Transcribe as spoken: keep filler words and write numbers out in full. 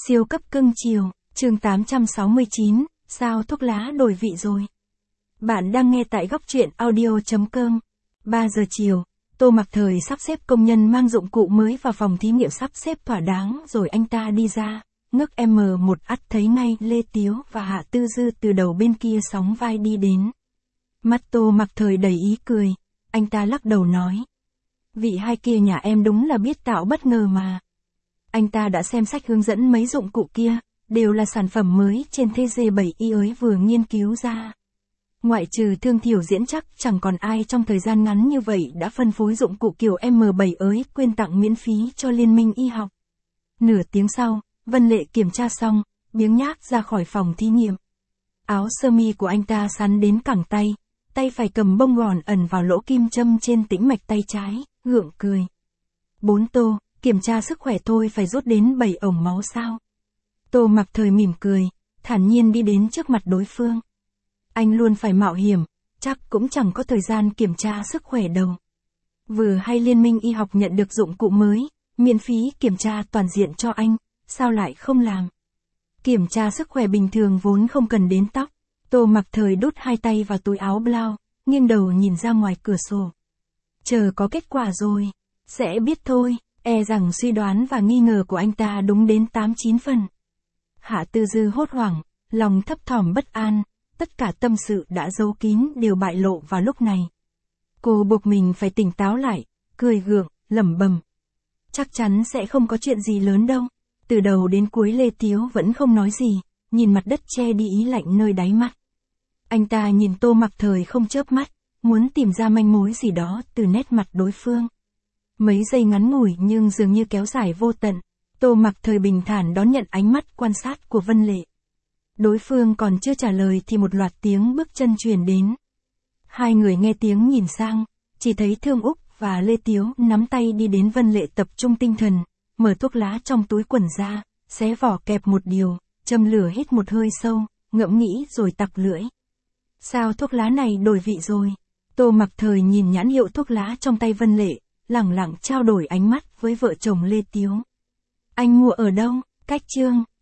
Siêu cấp cưng chiều, chương tám trăm sáu mươi chín, sao thuốc lá đổi vị rồi? Bạn đang nghe tại góc truyện audio chấm com. ba giờ chiều, Tô Mặc Thời sắp xếp công nhân mang dụng cụ mới vào phòng thí nghiệm sắp xếp thỏa đáng rồi anh ta đi ra, ngước em một ắt thấy ngay Lê Tiếu và Hạ Tư Dư từ đầu bên kia sóng vai đi đến. Mắt Tô Mặc Thời đầy ý cười, anh ta lắc đầu nói. Vị hai kia nhà em đúng là biết tạo bất ngờ mà. Anh ta đã xem sách hướng dẫn mấy dụng cụ kia, đều là sản phẩm mới trên thế giới bảy y ới vừa nghiên cứu ra. Ngoại trừ Thương Thiểu Diễn chắc chẳng còn ai trong thời gian ngắn như vậy đã phân phối dụng cụ kiểu em bảy ới quyên tặng miễn phí cho Liên minh y học. Nửa tiếng sau, Vân Lệ kiểm tra xong, biếng nhác ra khỏi phòng thí nghiệm. Áo sơ mi của anh ta sắn đến cẳng tay, tay phải cầm bông gòn ẩn vào lỗ kim châm trên tĩnh mạch tay trái, gượng cười. Bốn Tô, kiểm tra sức khỏe thôi phải rút đến bảy ổng máu sao? Tô Mặc Thời mỉm cười, thản nhiên đi đến trước mặt đối phương. Anh luôn phải mạo hiểm, chắc cũng chẳng có thời gian kiểm tra sức khỏe đâu. Vừa hay Liên minh y học nhận được dụng cụ mới, miễn phí kiểm tra toàn diện cho anh, sao lại không làm? Kiểm tra sức khỏe bình thường vốn không cần đến tóc. Tô Mặc Thời đút hai tay vào túi áo blau, nghiêng đầu nhìn ra ngoài cửa sổ. Chờ có kết quả rồi, sẽ biết thôi. E rằng suy đoán và nghi ngờ của anh ta đúng đến tám chín phần. Hạ Tư Dư hốt hoảng, lòng thấp thỏm bất an, tất cả tâm sự đã giấu kín đều bại lộ vào lúc này. Cô buộc mình phải tỉnh táo lại, cười gượng, lẩm bẩm. Chắc chắn sẽ không có chuyện gì lớn đâu. Từ đầu đến cuối Lê Tiếu vẫn không nói gì, nhìn mặt đất che đi ý lạnh nơi đáy mắt. Anh ta nhìn Tô Mặc Thời không chớp mắt, muốn tìm ra manh mối gì đó từ nét mặt đối phương. Mấy giây ngắn ngủi nhưng dường như kéo dài vô tận, Tô Mặc Thời bình thản đón nhận ánh mắt quan sát của Vân Lệ. Đối phương còn chưa trả lời thì một loạt tiếng bước chân truyền đến. Hai người nghe tiếng nhìn sang, chỉ thấy Thương Úc và Lê Tiếu nắm tay đi đến Vân Lệ tập trung tinh thần, mở thuốc lá trong túi quần ra, xé vỏ kẹp một điều, châm lửa hít một hơi sâu, ngẫm nghĩ rồi tặc lưỡi. Sao thuốc lá này đổi vị rồi? Tô Mặc Thời nhìn nhãn hiệu thuốc lá trong tay Vân Lệ, lẳng lặng trao đổi ánh mắt với vợ chồng Lê Tiếu. Anh mua ở đâu? Cách chương